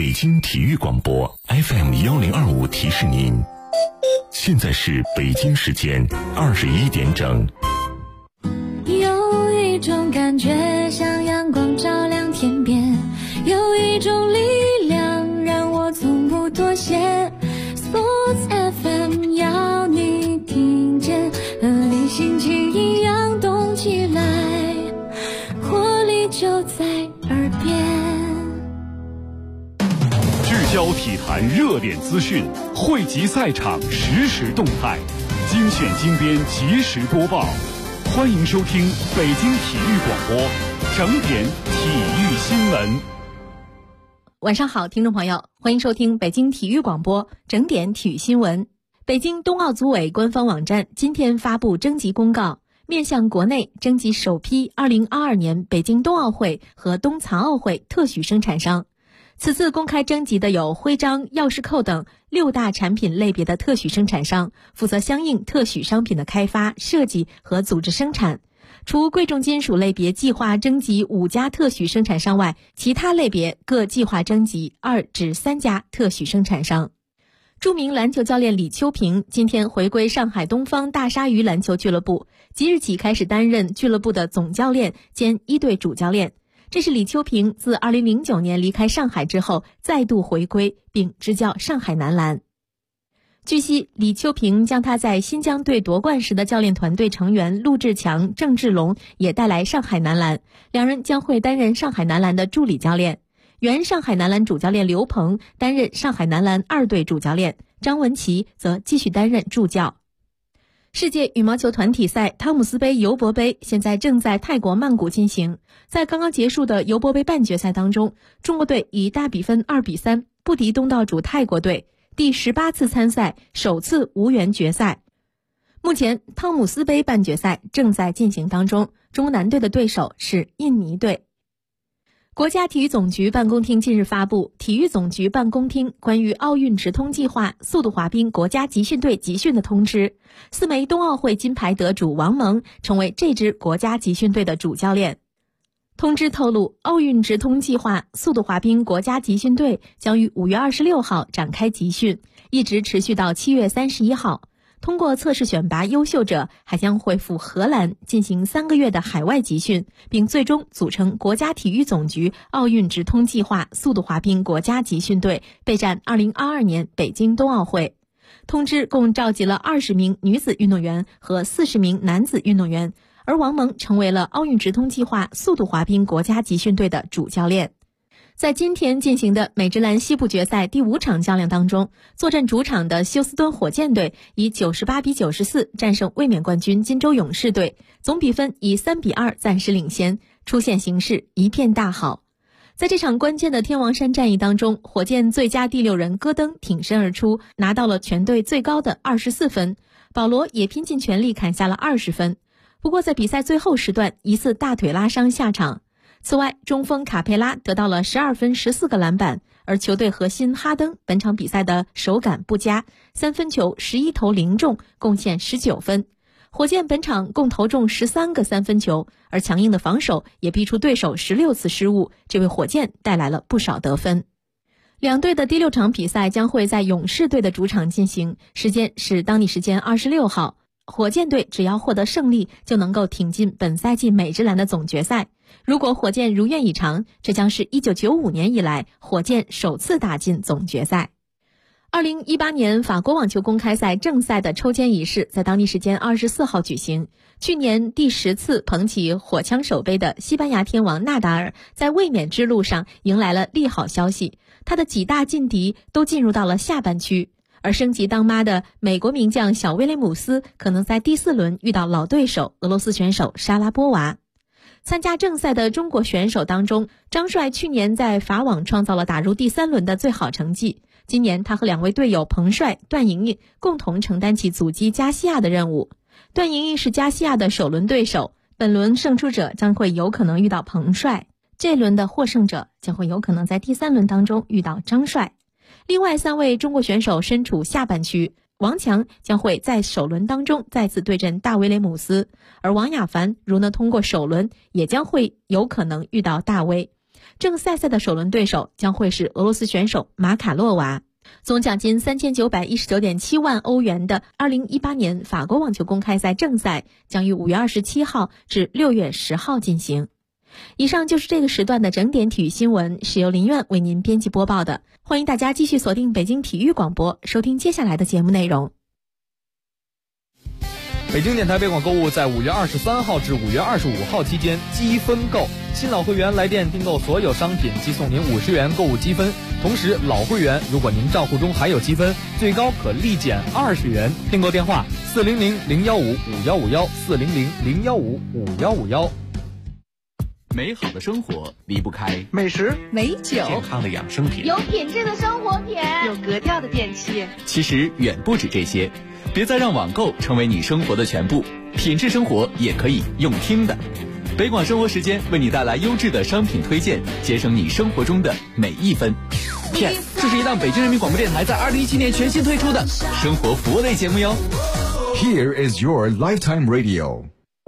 北京体育广播 FM1025提示您，现在是北京时间21点整。 有一种感觉像阳光照亮天边，有一种力量让我从不妥协。Sports FM 要你听见，和你心情一样动起来，活力就在耳边。 聚焦体坛热点资讯，汇集赛场实时动态，精选精编及时播报。欢迎收听北京体育广播整点体育新闻。 晚上好，听众朋友，欢迎收听北京体育广播整点体育新闻。北京冬奥组委官方网站今天发布征集公告，面向国内征集首批2022年北京冬奥会和冬残奥会特许生产商。此次公开征集的有徽章、钥匙扣等6大产品类别的特许生产商，负责相应特许商品的开发、设计和组织生产。除贵重金属类别计划征集5家特许生产商外，其他类别各计划征集2至3家特许生产商。著名篮球教练李秋平今天回归上海东方大鲨鱼篮球俱乐部，即日起开始担任俱乐部的总教练兼一队主教练。这是李秋平自2009年离开上海之后再度回归，并执教上海男篮。据悉，李秋平将他在新疆队夺冠时的教练团队成员陆志强、郑志龙也带来上海男篮，两人将会担任上海男篮的助理教练。原上海男篮主教练刘鹏担任上海男篮2队主教练，张文琪则继续担任助教。世界羽毛球团体赛汤姆斯杯尤伯杯现在正在泰国曼谷进行。在刚刚结束的尤伯杯半决赛当中，中国队以大比分2比3不敌东道主泰国队，第18次参赛，首次无缘决赛。目前汤姆斯杯半决赛正在进行当中，中国男队的对手是印尼队。国家体育总局办公厅近日发布体育总局办公厅关于奥运直通计划速度滑冰国家集训队集训的通知，4枚冬奥会金牌得主王蒙成为这支国家集训队的主教练。通知透露，奥运直通计划速度滑冰国家集训队将于5月26号展开集训，一直持续到7月31号。通过测试选拔优秀者，还将会赴荷兰进行3个月的海外集训，并最终组成国家体育总局奥运直通计划速度滑冰国家集训队，备战2022年北京冬奥会。通知共召集了20名女子运动员和40名男子运动员，而王蒙成为了奥运直通计划速度滑冰国家集训队的主教练。在今天进行的美职篮西部决赛第5场较量当中，坐镇主场的休斯敦火箭队以98比94战胜卫冕冠军金州勇士队，总比分以3比2暂时领先，出线形势一片大好。在这场关键的天王山战役当中，火箭最佳第6人戈登挺身而出，拿到了全队最高的24分，保罗也拼尽全力砍下了20分。不过在比赛最后时段疑似大腿拉伤下场。此外，中锋卡佩拉得到了12分14个篮板，而球队核心哈登本场比赛的手感不佳，3分球11投零中，贡献19分。火箭本场共投中13个3分球，而强硬的防守也逼出对手16次失误，这为火箭带来了不少得分。两队的第6场比赛将会在勇士队的主场进行，时间是当地时间26号。火箭队只要获得胜利，就能够挺进本赛季美职篮的总决赛。如果火箭如愿以偿，这将是1995年以来火箭首次打进总决赛。2018年法国网球公开赛正赛的抽签仪式在当地时间24号举行。去年第10次捧起火枪手杯的西班牙天王纳达尔在卫冕之路上迎来了利好消息，他的几大劲敌都进入到了下半区。而升级当妈的美国名将小威廉姆斯可能在第4轮遇到老对手俄罗斯选手莎拉波娃。参加正赛的中国选手当中，张帅去年在法网创造了打入第3轮的最好成绩，今年他和2位队友彭帅、段莹莹共同承担起阻击加西亚的任务。段莹莹是加西亚的首轮对手，本轮胜出者将会有可能遇到彭帅，这轮的获胜者将会有可能在第3轮当中遇到张帅。另外3位中国选手身处下半区，王强将会在首轮当中再次对阵大威廉姆斯，而王雅凡如能通过首轮，也将会有可能遇到大威。 正赛赛的首轮对手将会是俄罗斯选手马卡洛娃。总奖金3919.7万欧元的2018年法国网球公开赛正赛将于5月27号至6月10号进行。以上就是这个时段的整点体育新闻，是由林苑为您编辑播报的。欢迎大家继续锁定北京体育广播，收听接下来的节目内容。 北京电台北广购物在5月23号至5月25号期间积分购，新老会员来电订购所有商品即送您50元购物积分，同时老会员如果您账户中还有积分，最高可立减20元。订购电话400-015-5151，400-015-5151。 美好的生活离不开美食、 美酒、 健康的养生品、 有品质的生活品、 有格调的电器。 其实远不止这些，别再让网购成为你生活的全部，品质生活也可以用听的。北广生活时间为你带来优质的商品推荐，节省你生活中的每一分。Yes， 这是一档北京人民广播电台在2017年全新推出的生活服务类节目哟。 Here is your lifetime radio。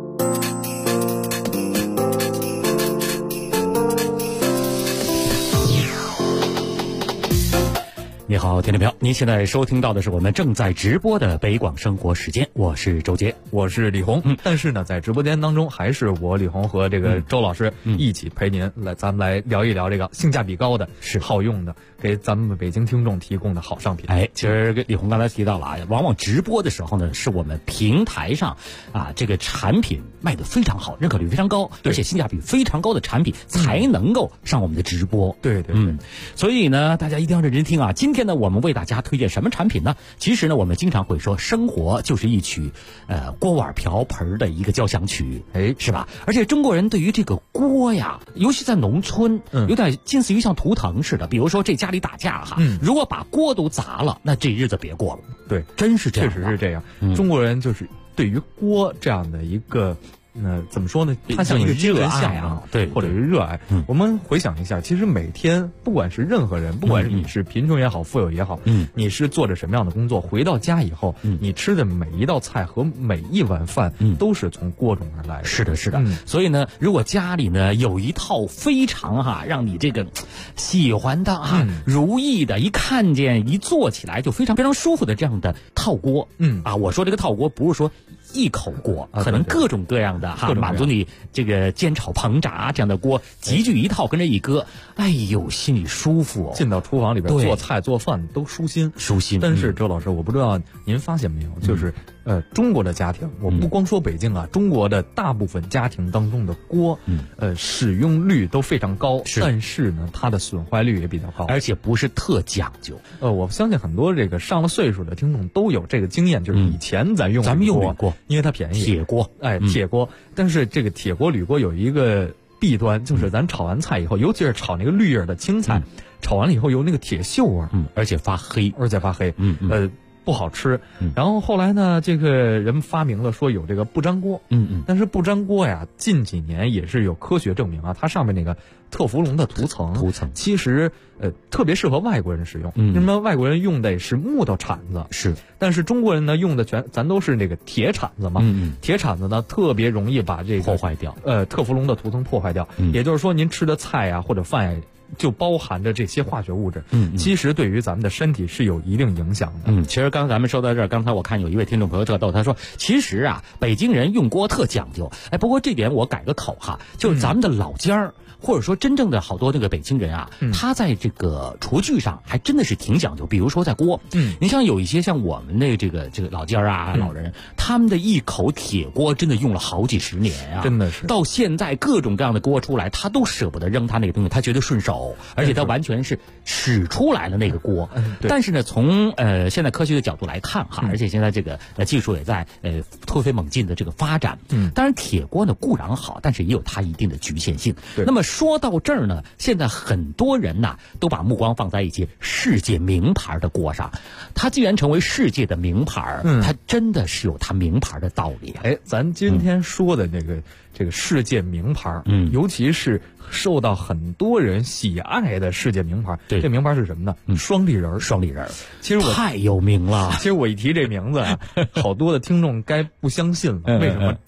你好，听众朋友，您现在收听到的是我们正在直播的北广生活时间，我是周杰， 我是李红。但是呢，在直播间当中，还是我李红和这个周老师一起陪您来，咱们来聊一聊这个性价比高的、是好用的，给咱们北京听众提供的好商品。 其实李红刚才提到了啊，往往直播的时候呢，是我们平台上啊这个产品卖得非常好，认可率非常高，而且性价比非常高的产品才能够上我们的直播。 对， 所以呢，大家一定要认真听啊。今天呢，我们为大家推荐什么产品呢？其实呢，我们经常会说，生活就是一曲锅碗瓢盆的一个交响曲，是吧？而且中国人对于这个锅呀，尤其在农村，有点近似于像图腾似的。比如说这家里打架哈，如果把锅都砸了，那这日子别过了。 对， 真是这样， 确实是这样。中国人就是对于锅这样的一个。怎么说呢？它像一个精神象征， 对， 或者是热爱。我们回想一下，其实每天不管是任何人，不管是你是贫穷也好，富有也好，你是做着什么样的工作，回到家以后，你吃的每一道菜和每一碗饭，都是从锅中而来的。 是的，是的。所以呢，如果家里呢有一套非常让你这个喜欢的如意的，一看见一做起来就非常非常舒服的这样的套锅，我说这个套锅不是说一口锅，可能各种各样的满足你这个煎炒烹炸这样的锅集聚一套，跟着一搁，哎呦，心里舒服进到厨房里边做菜做饭都舒心。但是周老师，我不知道您发现没有，就是中国的家庭，我不光说北京啊，中国的大部分家庭当中的锅，使用率都非常高，但是呢，它的损坏率也比较高， 而且不是特讲究。 我相信很多这个上了岁数的听众都有这个经验，就是以前咱们用铝锅，因为它便宜， 铁锅， 铁锅。但是这个铁锅、铝锅有一个弊端，就是咱炒完菜以后，尤其是炒那个绿叶的青菜，炒完了以后有那个铁锈味， 而且发黑， 不好吃。然后后来呢，这个人们发明了说有这个不粘锅，但是不粘锅呀，近几年也是有科学证明啊，它上面那个特氟龙的涂层其实特别适合外国人使用。那么外国人用的是木头铲子，但是中国人呢用的咱都是那个铁铲子嘛，铁铲子呢特别容易把这个破坏掉， 特氟龙的涂层破坏掉。也就是说，您吃的菜啊或者饭就包含着这些化学物质，其实对于咱们的身体是有一定影响的。 其实刚才咱们说到这儿，刚才我看有一位听众朋友特逗，他说其实啊，北京人用锅特讲究。不过这点我改个口哈，就是咱们的老家儿。或者说真正的好多那个北京人啊，他在这个厨具上还真的是挺讲究。比如说在锅，你像有一些像我们的这个老家啊老人，他们的一口铁锅真的用了好几十年啊， 真的是到现在各种各样的锅出来，他都舍不得扔他那个东西，他觉得顺手，而且他完全是使出来了那个锅。但是呢，从现在科学的角度来看哈，而且现在这个技术也在突飞猛进的这个发展。当然铁锅呢固然好，但是也有它一定的局限性。那么说到这儿呢，现在很多人呐都把目光放在一些世界名牌的锅上。它既然成为世界的名牌，它真的是有它名牌的道理啊。 咱今天说的这个世界名牌，尤其是受到很多人喜爱的世界名牌，这名牌是什么呢？双立人。其实太有名了。 其实我一提这名字啊，好多的听众该不相信了。为什么？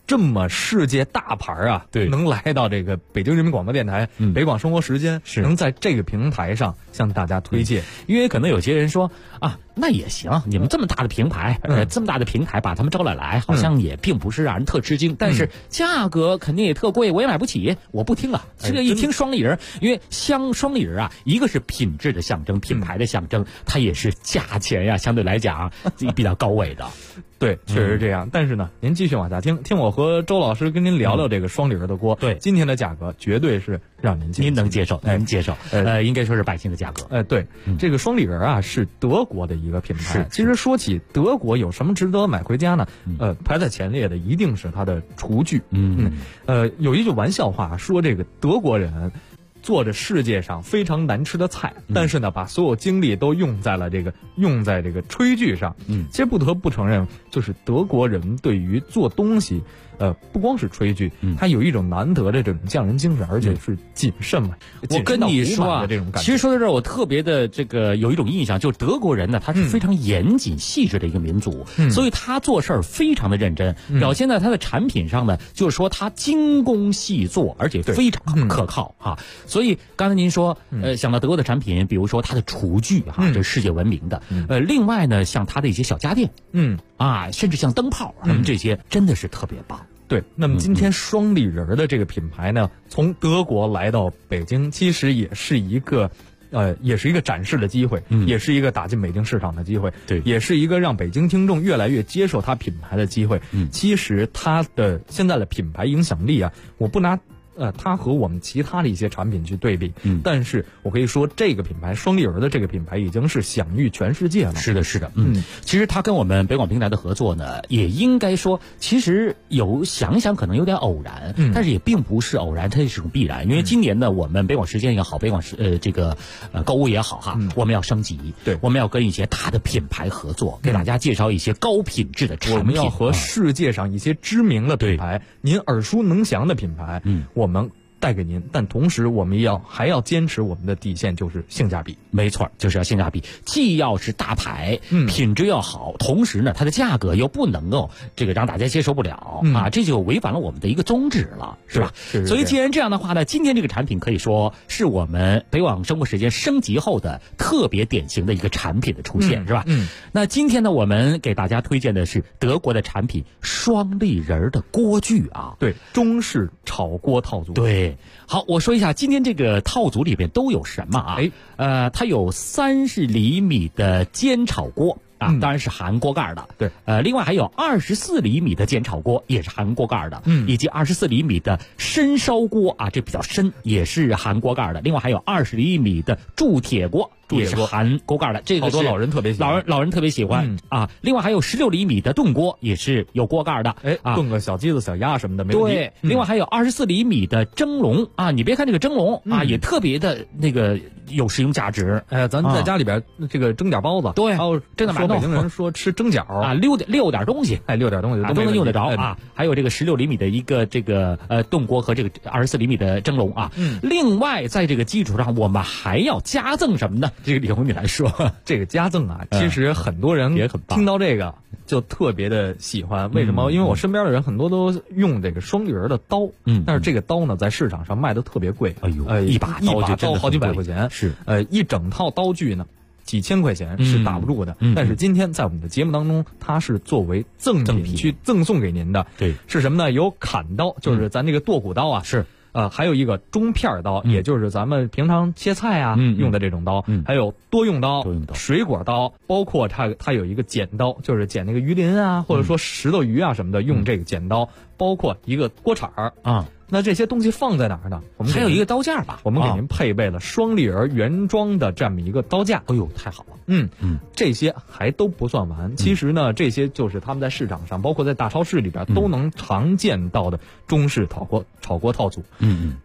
这么世界大牌啊， 对， 能来到这个北京人民广播电台北广生活时间，能在这个平台上向大家推荐。 因为可能有些人说啊，那也行，你们这么大的平台，这么大的平台把他们招来，好像也并不是让人特吃惊，但是价格肯定也特贵，我也买不起，我不听了。这个一听双立人，因为双立人啊，一个是品质的象征，品牌的象征，它也是价钱呀，相对来讲比较高位的。 对，确实是这样。但是呢，您继续往下听我和周老师跟您聊聊这个双立人的锅。 对， 今天的价格绝对是让您能接受，您接受。应该说是百姓的价格。 对，这个双立人啊是德国的一个品牌。其实说起德国有什么值得买回家呢？排在前列的一定是它的厨具。有一句玩笑话说，这个德国人做着世界上非常难吃的菜，但是呢，把所有精力都用在这个炊具上。其实不得不承认，就是德国人对于做东西，不光是炊具，他有一种难得的这种匠人精神，而且是谨慎嘛。 我跟你说啊，其实说到这儿，我特别的这个有一种印象，就是德国人呢，他是非常严谨细致的一个民族，所以他做事儿非常的认真，表现在他的产品上呢，就是说他精工细作，而且非常可靠啊。所以刚才您说，想到德国的产品，比如说它的厨具哈，这是世界闻名的。另外呢，像它的一些小家电，甚至像灯泡，这些真的是特别棒。 对，那么今天双立人的这个品牌呢，从德国来到北京，其实也是一个展示的机会，也是一个打进北京市场的机会， 对， 也是一个让北京听众越来越接受它品牌的机会。其实它的现在的品牌影响力啊，我不拿它和我们其他的一些产品去对比，但是我可以说这个品牌双立人的这个品牌已经是享誉全世界了。 是的，其实它跟我们北广平台的合作呢，也应该说，其实想想可能有点偶然，但是也并不是偶然，它是种必然。因为今年呢，我们北广时间也好，北广这个购物也好哈，我们要升级，对，我们要跟一些大的品牌合作，给大家介绍一些高品质的产品。 我们要和世界上一些知名的品牌，您耳熟能详的品牌，我们带给您，但同时我们还要坚持我们的底线，就是性价比。 没错，就是要性价比，既要是大牌，品质要好，同时呢，它的价格又不能够这个让大家接受不了啊，这就违反了我们的一个宗旨了，是吧？所以既然这样的话呢，今天这个产品可以说是我们北广生活时间升级后的特别典型的一个产品的出现，是吧？那今天呢，我们给大家推荐的是德国的产品双立人的锅具啊， 对，中式炒锅套组， 对。好，我说一下今天这个套组里边都有什么啊？它有30厘米的煎炒锅啊，当然是含锅盖的。 对， 另外还有24厘米的煎炒锅，也是含锅盖的。以及24厘米的深烧锅啊，这比较深，也是含锅盖的。另外还有20厘米的铸铁锅。也是含锅盖的，这个好多老人特别喜欢， 老人特别喜欢啊。另外还有16厘米的炖锅，也是有锅盖的， 炖个小鸡子、小鸭什么的没问题。 对，另外还有24厘米的蒸笼啊，你别看这个蒸笼啊，也特别的那个有实用价值。 咱在家里边这个蒸点包子， 对， 还有蒸点馒头。 北京人说吃蒸饺啊，溜点东西， 溜点东西都能用得着啊。还有这个16厘米的一个这个炖锅和这个24厘米的蒸笼啊。另外在这个基础上，我们还要加赠什么呢？这个李红你来说， 这个加赠啊，其实很多人也很棒， 听到这个就特别的喜欢。为什么？因为我身边的人很多都用这个双立人的刀，但是这个刀呢，在市场上卖的特别贵。 哎呦，一把刀好几百块钱， 是一整套刀具呢，几千块钱是打不住的。但是今天在我们的节目当中，它是作为赠品去赠送给您的。 对， 是什么呢？有砍刀，就是咱这个剁骨刀啊， 是。 还有一个中片刀，也就是咱们平常切菜啊用的这种刀，还有多用刀、水果刀，包括它有一个剪刀，就是剪那个鱼鳞啊，或者说石头鱼啊什么的，用这个剪刀，包括一个锅铲啊。那这些东西放在哪儿呢？我们还有一个刀架吧， 我们给您配备了双立人原装的这么一个刀架。 哎呦，太好了！ 这些还都不算完。其实呢，这些就是他们在市场上，包括在大超市里边都能常见到的中式炒锅套组。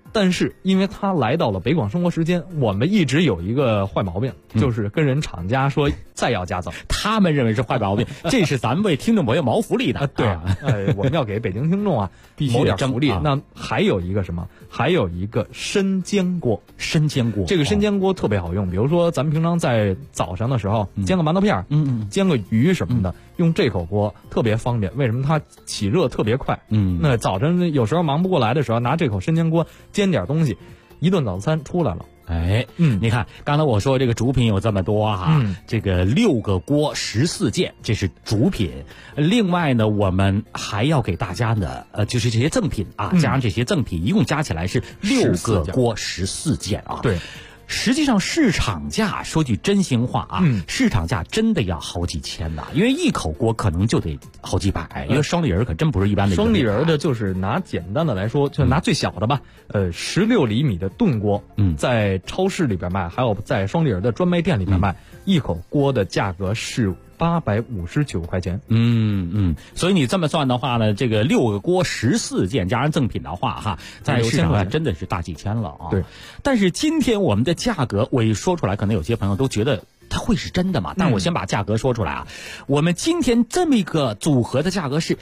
但是因为他来到了北广生活时间，我们一直有一个坏毛病，就是跟人厂家说再要加赠， 他们认为是坏毛病，这是咱们为听众朋友谋福利的。 对啊，我们要给北京听众啊谋点福利。那还有一个什么？还有一个参煎锅。 参煎锅， 这个参煎锅特别好用，比如说咱们平常在早上的时候煎个馒头片，煎个鱼什么的，用这口锅特别方便。为什么？它起热特别快。那早晨有时候忙不过来的时候，拿这口参煎锅煎点东西，一顿早餐出来了。 哎，你看，刚才我说这个主品有这么多哈，这个6个锅14件，这是主品。另外呢，我们还要给大家呢，就是这些赠品啊，加上这些赠品，一共加起来是6个锅14件啊。 对。 实际上市场价，说句真心话啊，市场价真的要好几千的，因为一口锅可能就得好几百，因为双立人可真不是一般的。 双立人的就是拿简单的来说，就拿最小的吧，16厘米的炖锅，在超市里边卖，还有在双立人的专卖店里边卖，一口锅的价格是859块钱。 所以你这么算的话呢，这个6个锅14件加上赠品的话哈，在市场上真的是大几千了啊。 对， 但是今天我们的价格我一说出来，可能有些朋友都觉得它会是真的嘛？但我先把价格说出来啊，我们今天这么一个组合的价格是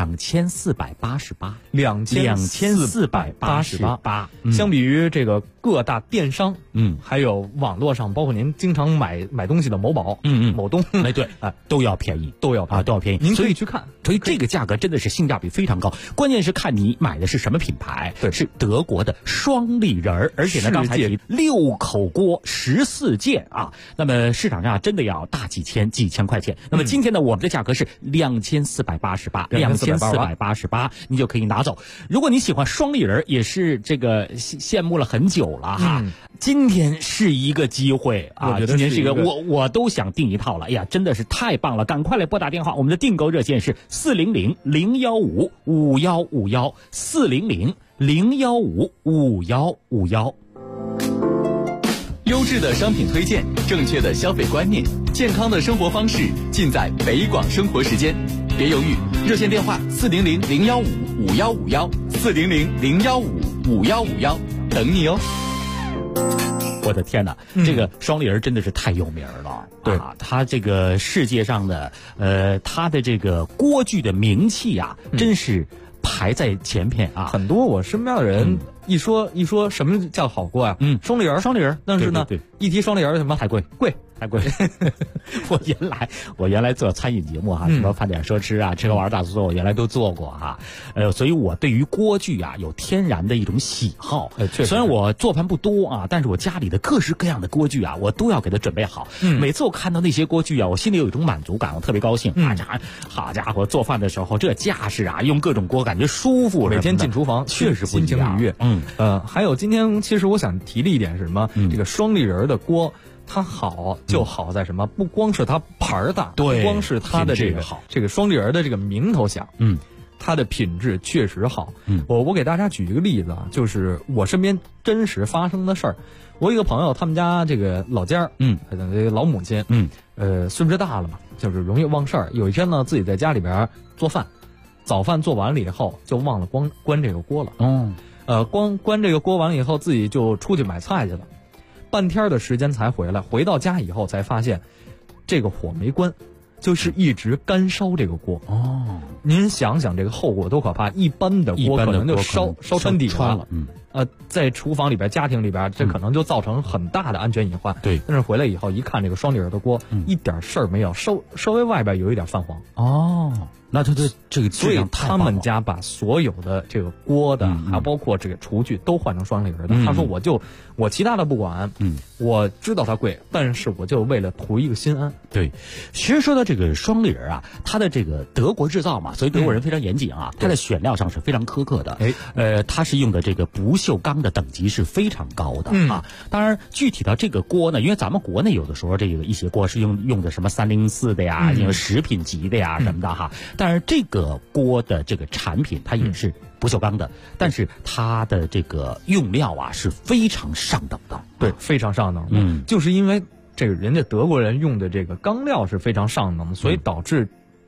2488， 相比于这个各大电商，还有网络上，包括您经常买东西的某宝，某东， 哎对，都要便宜，都要便宜， 您可以去看。 所以这个价格真的是性价比非常高，关键是看你买的是什么品牌， 对， 是德国的双立人，而且呢，刚才提6口锅14件啊，那么市场上真的要大几千块钱。那么今天呢，我们的价格是2488，你就可以拿走。如果你喜欢双立人，也是这个羡慕了很久了哈。今天是一个机会啊！今天是一个我都想订一套了。哎呀，真的是太棒了！赶快来拨打电话，我们的订购热线是400-015-5151，400-015-5151。 优质的商品推荐，正确的消费观念，健康的生活方式，尽在北广生活时间。别犹豫，热线电话400-015-5151，400-015-5151，等你哦。 我的天哪，这个双立人真的是太有名了。 对啊，他这个世界上的他的这个锅具的名气啊，真是排在前边啊。 很多我身边的人一说什么叫好锅啊，双立人，但是呢， 对， 一提双立人什么太贵。我原来做餐饮节目哈，什么饭点说吃啊，吃喝玩大做，我原来都做过哈。所以我对于锅具啊有天然的一种喜好。虽然我做饭不多啊，但是我家里的各式各样的锅具啊，我都要给它准备好。每次我看到那些锅具啊，我心里有一种满足感，我特别高兴。好家伙，做饭的时候这架势啊，用各种锅感觉舒服。 每天进厨房确实不一样， 心情愉悦。还有今天其实我想提的一点是什么？这个双立人的锅。它好就好在什么？不光是它牌儿大， 对， 不光是它的这个双立人的这个名头响，它的品质确实好。我给大家举一个例子啊，就是我身边真实发生的事儿。我有一个朋友，他们家这个老家老母亲，岁数大了嘛，就是容易忘事儿。有一天呢，自己在家里边做饭，早饭做完了以后，就忘了关这个锅了。关这个锅完了以后，自己就出去买菜去了。半天的时间才回来，回到家以后才发现，这个火没关，就是一直干烧这个锅。您想想这个后果多可怕！一般的锅可能就烧穿底了。在厨房里边、家庭里边，这可能就造成很大的安全隐患。 对， 但是回来以后一看，这个双立人的锅，一点事儿没有，稍微外边有一点泛黄。 那它的这个所以他们家把所有的这个锅的，还包括这个厨具都换成双立人的。他说我其他的不管，我知道它贵，但是我就为了图一个心安。 对，其实说到这个双立人啊，它的这个德国制造嘛，所以德国人非常严谨啊，它的选料上是非常苛刻的。它是用的这个不锈钢的等级是非常高的啊。当然，具体到这个锅呢，因为咱们国内有的时候这个一些锅是用的什么304的呀，因为食品级的呀什么的哈。但是这个锅的这个产品它也是不锈钢的，但是它的这个用料啊是非常上等的。 对，非常上等的。就是因为这个人家德国人用的这个钢料是非常上等的，所以导致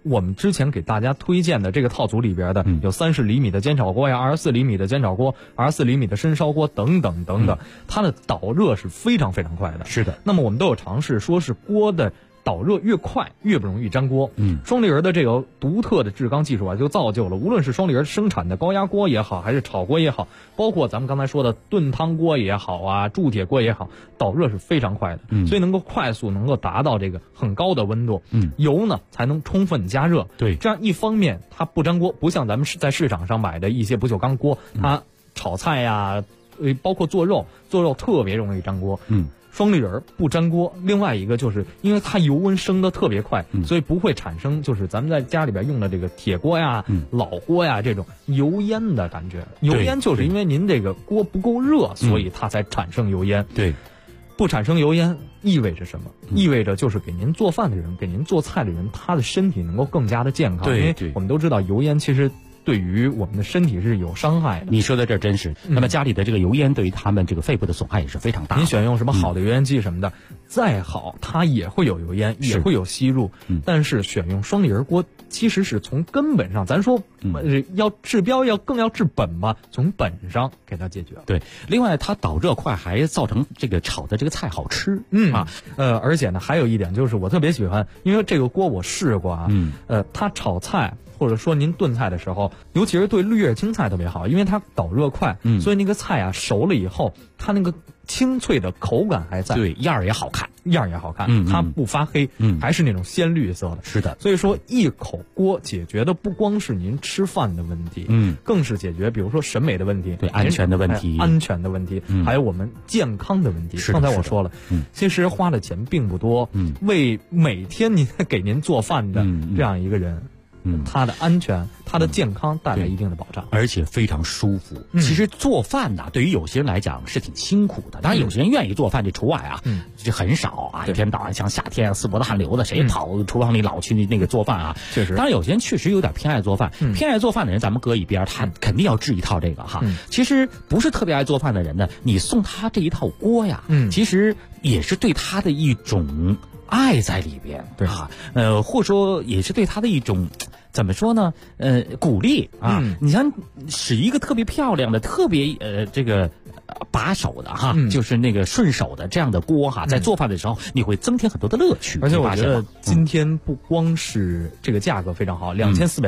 我们之前给大家推荐的这个套组里边的，有30厘米的煎炒锅呀，24厘米的煎炒锅，24厘米的深烧锅等等等等，它的导热是非常非常快的。 是的。 那么我们都有尝试，说是锅的导热越快越不容易粘锅。双立人的这个独特的制钢技术啊，就造就了无论是双立人生产的高压锅也好，还是炒锅也好，包括咱们刚才说的炖汤锅也好啊，铸铁锅也好，导热是非常快的。所以能够快速能够达到这个很高的温度。油呢才能充分加热。 对， 这样一方面它不粘锅，不像咱们在市场上买的一些不锈钢锅，它炒菜呀，包括做肉特别容易粘锅。双立人不粘锅，另外一个就是因为它油温升得特别快，所以不会产生就是咱们在家里边用的这个铁锅呀、老锅呀这种油烟的感觉。油烟就是因为您这个锅不够热，所以它才产生油烟。 对， 不产生油烟意味着什么？意味着就是给您做饭的人、给您做菜的人，他的身体能够更加的健康。 对， 因为我们都知道油烟其实对于我们的身体是有伤害的。 你说的这真是。那么家里的这个油烟对于他们这个肺部的损害也是非常大的。 您选用什么好的油烟机什么的，再好它也会有油烟，也会有吸入。但是选用双立人锅，其实是从根本上，咱说要治标更要治本嘛，从本上给它解决。 对，另外它导热快，还造成这个炒的这个菜好吃。 而且呢，还有一点就是我特别喜欢，因为这个锅我试过啊。它炒菜或者说您炖菜的时候，尤其是对绿叶青菜特别好，因为它导热快，所以那个菜啊熟了以后，它那个清脆的口感还在， 对，样儿也好看， 它不发黑，还是那种鲜绿色的。 是的， 所以说一口锅解决的不光是您吃饭的问题，更是解决比如说审美的问题， 对，安全的问题， 还有我们健康的问题。刚才我说了，其实花的钱并不多，为每天您给您做饭的这样一个人。它的安全、它的健康带来一定的保障， 而且非常舒服。其实做饭呢，对于有些人来讲是挺辛苦的，当然有些人愿意做饭，这除外啊，这很少啊。一天到晚像夏天四脖子汗流的，谁跑厨房里老去那个做饭啊？ 确实， 当然有些人确实有点偏爱做饭，偏爱做饭的人咱们搁一边，他肯定要治一套这个哈。其实不是特别爱做饭的人呢，你送他这一套锅呀，其实也是对他的一种爱在里边， 对啊，或者说也是对他的一种。怎么说呢？鼓励啊！你像使一个特别漂亮的、特别这个把手的哈，就是那个顺手的这样的锅哈，在做饭的时候你会增添很多的乐趣。 而且我觉得今天不光是这个价格非常好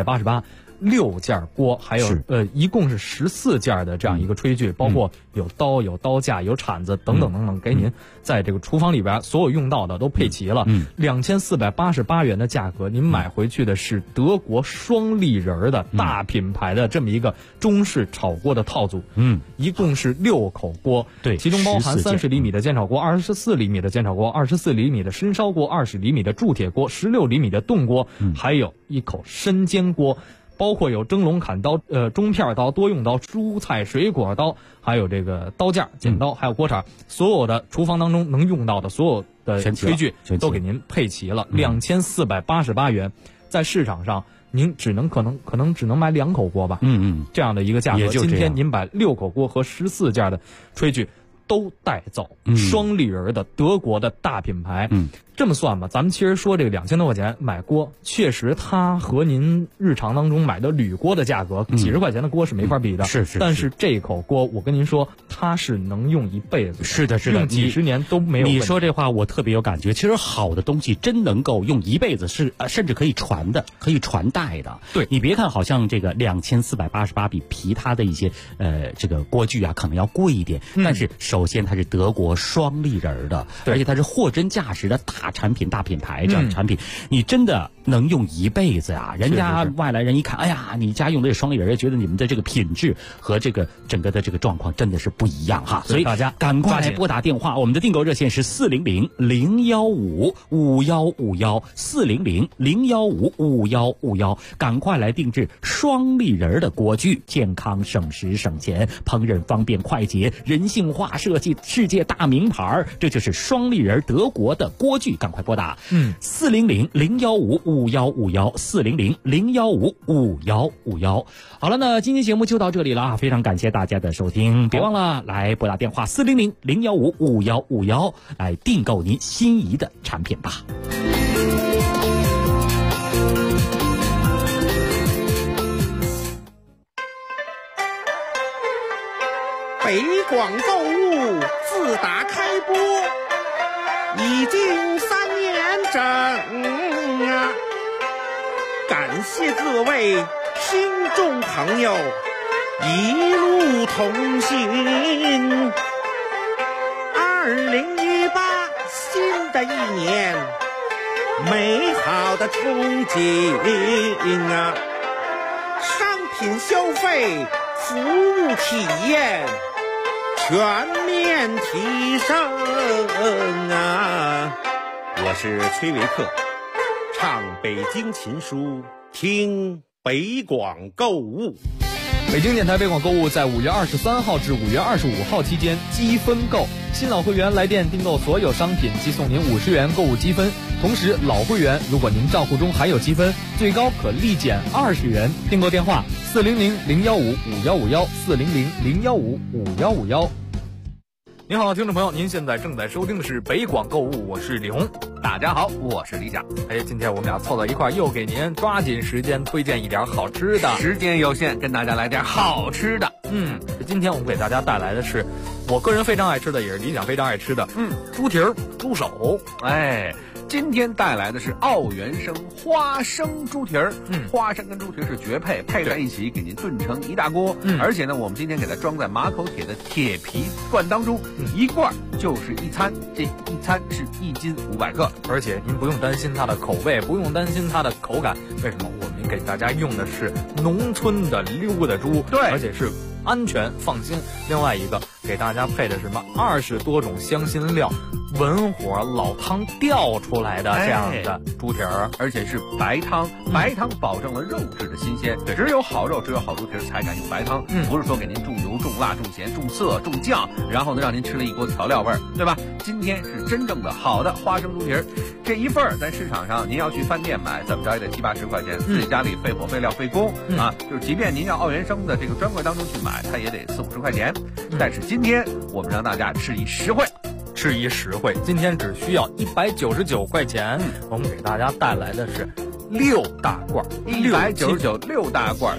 ，2488。6件锅，还有一共是14件的这样一个炊具，包括有刀、有刀架、有铲子等等等等，给您在这个厨房里边所有用到的都配齐了。2488元的价格，您买回去的是德国双立人的大品牌的这么一个中式炒锅的套组。一共是6口锅， 对， 其中包含30厘米的煎炒锅、24厘米的煎炒锅、24厘米的深烧锅、20厘米的铸铁锅、16厘米的炖锅，还有一口深煎锅。包括有蒸笼砍刀、中片刀、多用刀、蔬菜水果刀，还有这个刀架、剪刀，还有锅铲，所有的厨房当中能用到的所有的炊具都给您配齐了，2488元，在市场上您可能只能买2口锅吧，这样的一个价格，今天您把6口锅和14件的炊具都带走，双立人的德国的大品牌。这么算吧，咱们其实说这个2000多块钱买锅，确实它和您日常当中买的铝锅的价格，几十块钱的锅是没法比的。 是。 但是这口锅，我跟您说，它是能用一辈子。 是的， 用几十年都没有问题。 你说这话我特别有感觉。其实好的东西真能够用一辈子，甚至可以传的，可以传代的。 对， 你别看好像这个2488比其他的一些这个锅具啊可能要贵一点，但是首先它是德国双立人的，而且它是货真价实的大产品、大品牌这样的产品，你真的能用一辈子啊！人家外来人一看，哎呀，你家用的这双立人，觉得你们的这个品质和这个整个的这个状况真的是不一样哈。所以大家赶快来拨打电话，我们的订购热线是400-015-5151，400-015-5151，赶快来定制双立人的锅具，健康省时省钱，烹饪方便快捷，人性化设计，世界大名牌，这就是双立人德国的锅具，赶快拨打400-015-5151，400-015-5151。好了，那今天节目就到这里了啊，非常感谢大家的收听，别忘了来拨打电话400-015-5151来订购您心仪的产品吧。 北广购物自打开播已经3年整啊！感谢各位听众朋友一路同行。2018新的一年，美好的憧憬啊！商品消费、服务体验全面提升啊！我是崔维克，唱北京琴书，听北广购物。 北京电台北广购物在5月23号至5月25号期间积分购，新老会员来电订购所有商品即送您50元购物积分，同时老会员如果您账户中还有积分，最高可立减20元。订购电话400-015-5151，400-015-5151。您好，听众朋友，您现在正在收听的是北广购物，我是李红。 大家好，我是李长。 今天我们俩凑到一块儿，又给您抓紧时间推荐一点好吃的。 时间有限，跟大家来点好吃的。 今天我们给大家带来的是我个人非常爱吃的，也是李想非常爱吃的，猪蹄儿、猪手。 今天带来的是奥元生花生猪蹄儿。花生跟猪蹄儿是绝配，配在一起给您炖成一大锅。而且呢，我们今天给它装在马口铁的铁皮罐当中，一罐就是一餐，这一餐是1斤500克。 而且您不用担心它的口味，不用担心它的口感。为什么？我们给大家用的是农村的溜达猪， 对， 而且是安全放心。另外一个给大家配的是什么20多种香辛料，文火老汤吊出来的这样的猪蹄儿， 而且是白汤，白汤保证了肉质的新鲜。只有好肉，只有好猪蹄儿才敢用白汤，不是说给您重油、重辣、重咸、重色、重酱，然后呢让您吃了一锅调料味儿，对吧？今天是真正的好的花生猪蹄儿，这一份儿在市场上您要去饭店买，怎么着也得70-80块钱，自己家里费火费料费工啊，就是即便您要奥元生的这个专柜当中去买，它也得40-50块钱。但是今天我们让大家吃一实惠。今天只需要199块钱，我们给大家带来的是6大罐，199 6大罐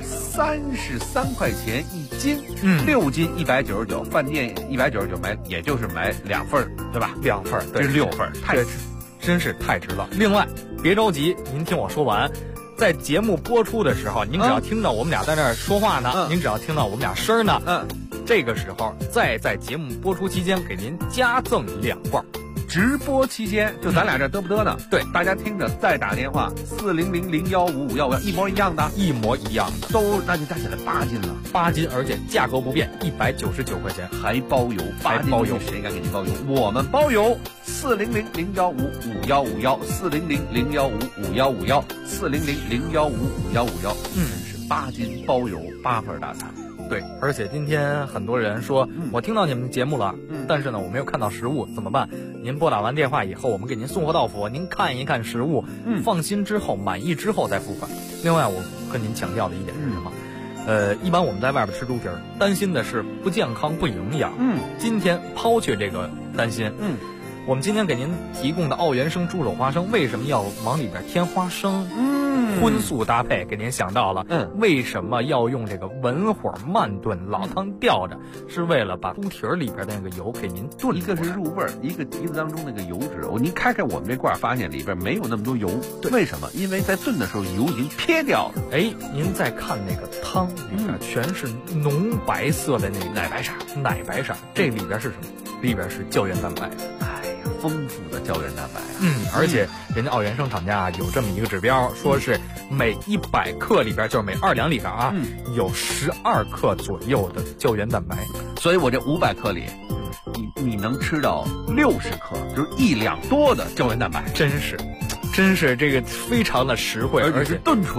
，33块钱1斤，6斤199，饭店199买，也就是买2份，对吧？2份，这是6份，真是太值了。另外，别着急，您听我说完。在节目播出的时候，您只要听到我们俩在那儿说话呢，您只要听到我们俩声儿呢，这个时候再在节目播出期间给您加赠2罐。 直播期间就咱俩这嘚不嘚呢？ 对， 大家听着再打电话400-015-5511，一模一样的，都那就加起来8斤了 ，8斤，而且价格不变，199块钱， 还包邮， 还包邮， 谁敢给您包邮？我们包邮。400-015-5151，400-015-5151，400-015-5151，是8斤包邮8份大餐。 对，而且今天很多人说，我听到你们节目了，但是呢，我没有看到实物，怎么办？您拨打完电话以后，我们给您送货到府，您看一看实物，放心之后，满意之后再付款。另外，我跟您强调的一点是什么？一般我们在外边吃猪蹄儿，担心的是不健康、不营养。今天抛却这个担心，我们今天给您提供的奥元生猪手花生，为什么要往里边添花生？荤素搭配，给您想到了。为什么要用这个文火慢炖，老汤吊着？是为了把猪蹄儿里边的那个油给您炖。 一个是入味儿，一个蹄子当中那个油脂。您开开我们这罐，发现里边没有那么多油。为什么？因为在炖的时候油已经撇掉了。 您再看那个汤里边全是浓白色的那个奶白色，这里边是什么？里边是胶原蛋白。 丰富的胶原蛋白而且人家奥元生厂家有这么一个指标，说是每100克里边，就是每2两里边有12克左右的胶原蛋白。 所以我这500克里，你能吃到60克，就是1两多的胶原蛋白， 真是这个非常的实惠， 而且是炖出